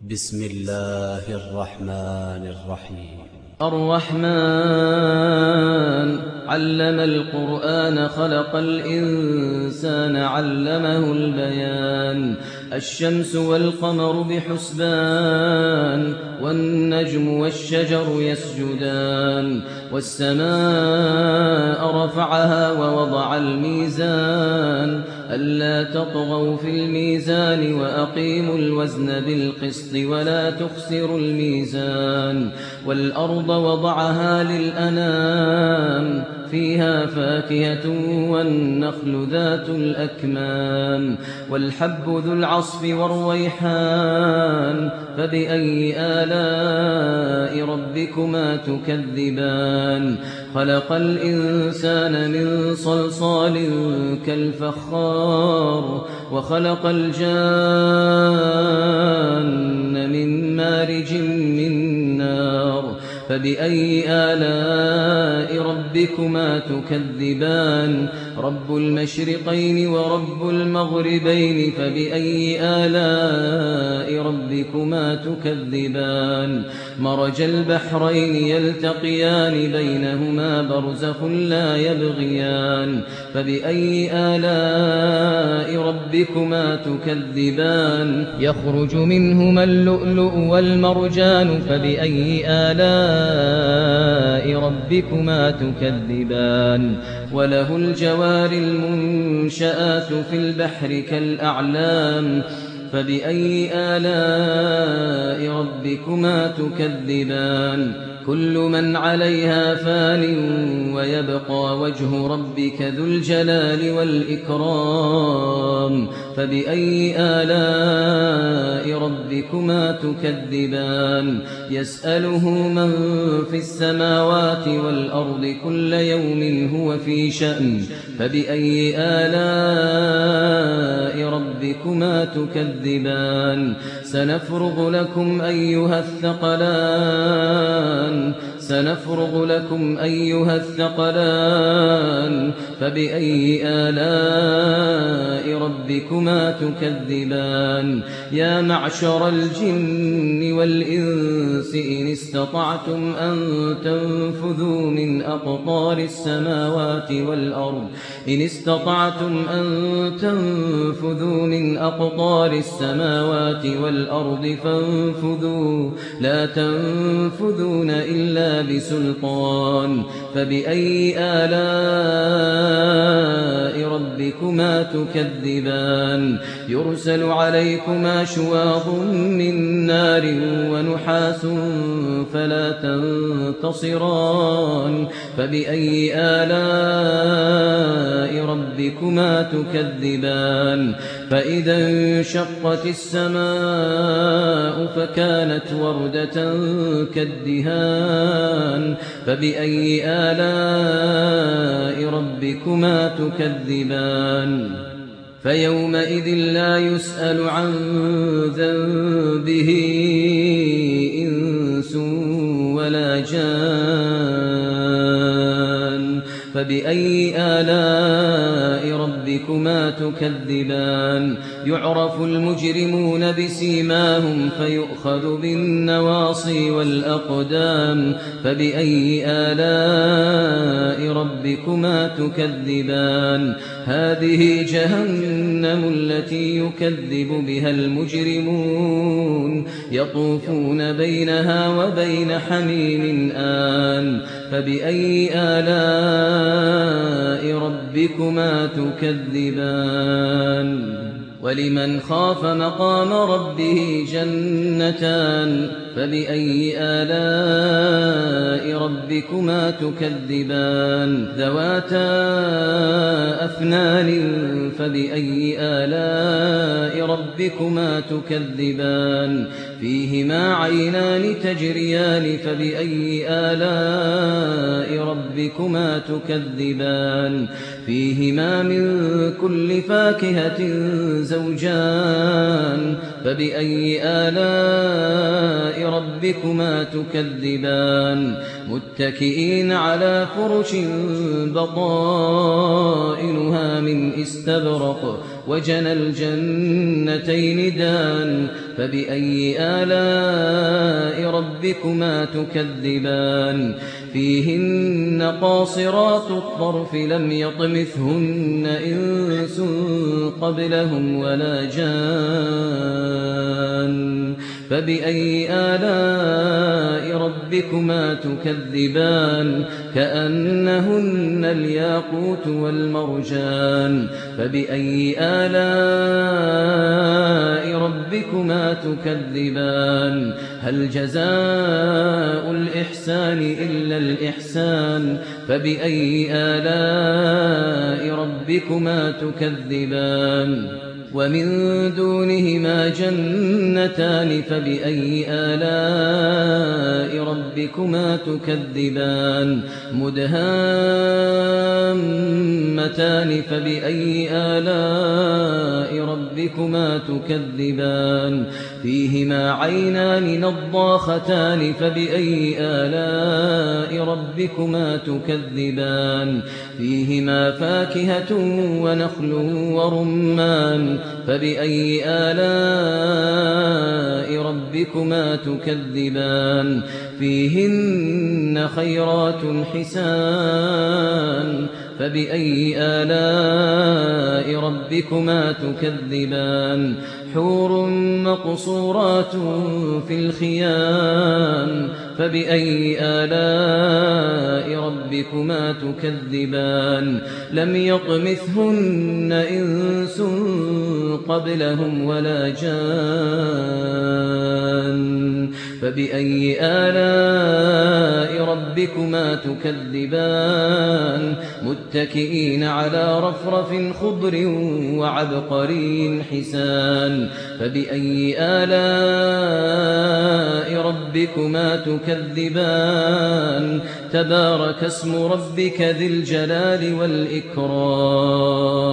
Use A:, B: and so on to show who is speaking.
A: بسم الله الرحمن الرحيم.
B: الرحمن علم القرآن خلق الإنسان علمه البيان. الشمس والقمر بحسبان والنجم والشجر يسجدان والسماء رفعها ووضع الميزان ألا تطغوا في الميزان وأقيموا الوزن بالقسط ولا تخسروا الميزان والأرض وضعها للأنام فيها فاكهة والنخل ذات الأكمام والحب ذو العصف والريحان فبأي آلاء ربكما تكذبان. خلق الإنسان من صلصال كالفخار وخلق الجان من مارج من نار فبأي آلاء ربكما تكذبان. رب المشرقين ورب المغربين فبأي آلاء ربكما تكذبان. مرج البحرين يلتقيان بينهما برزخ لا يبغيان فبأي آلاء ربكما تكذبان. يخرج منهما اللؤلؤ والمرجان فبأي آلاء ربكما تكذبان. وله الجوار المنشآت في البحر كالأعلام فبأي آلاء ربكما تكذبان. كل من عليها فان ويبقى وجه ربك ذو الجلال والإكرام فبأي آلاء ربكما تكذبان. يسأله من في السماوات والأرض كل يوم هو في شأن فبأي آلاء ربكما تكذبان. سنفرغ لكم أيها الثقلان فبأي آلاء ربكما تكذبان. يا معشر الجن والإنس إن استطعتم أن تنفذوا من أقطار السماوات والأرض فانفذوا لا تنفذون إلا بسلطان فبأي آلاء ربكما تكذبان. يرسل عليكما شواظ من نار ونحاس فلا تنتصران فبأي آلاء ربكما تكذبان. فإذا انشقت السماء فكانت وردة كالدهان فبأي آلاء ربكما تكذبان. فيومئذ لا يسأل عن ذنبه إنس ولا جان فبأي آلاء ربكما تكذبان. يعرف المجرمون بسيماهم فيؤخذ بالنواصي والأقدام فبأي آلاء ربكما تكذبان. هذه جهنم التي يكذب بها المجرمون يطوفون بينها وبين حميم آن فبأي آلاء ربكما تكذبان. ولمن خاف مقام ربه جنتان فبأي آلاء ربكما تكذبان. ذواتا أفنان فبأي آلاء ربكما تكذبان. فيهما عينان تجريان فبأي آلاء ربكما تكذبان. فيهما من كل فاكهة زوجان فبأي آلاء ربكما تكذبان. متكئين على فرش بطائنها من استبرق وجنى الجنتين دان فبأي آلاء ربكما تكذبان فيهن قاصرات الطرف لم يطمثهن إنس قبلهم ولا جان فبأي آلاء ربكما تكذبان كأنهن الياقوت والمرجان فبأي آلاء ربكما تكذبان هل جزاء الإحسان إلا الإحسان فبأي آلاء ربكما تكذبان ومن دونهما جنتان فبأي آلاء ربكما تكذبان مدهامتان فبأي آلاء ربكما تكذبان فيهما عينان نضاختان فبأي آلاء ربكما تكذبان فيهما فاكهة ونخل ورمان فبأي آلاء ربكما تكذبان فيهن خيرات حسان فبأي آلاء ربكما تكذبان حور مقصورات في الخيام فبأي آلاء ربكما تكذبان لم يطمثهن إنس قبلهم ولا جان فبأي آلاء ربكما تكذبان متكئين على رفرف خضر وعبقري حسان فبأي آلاء ربكما تكذبان تبارك اسم ربك ذي الجلال والإكرام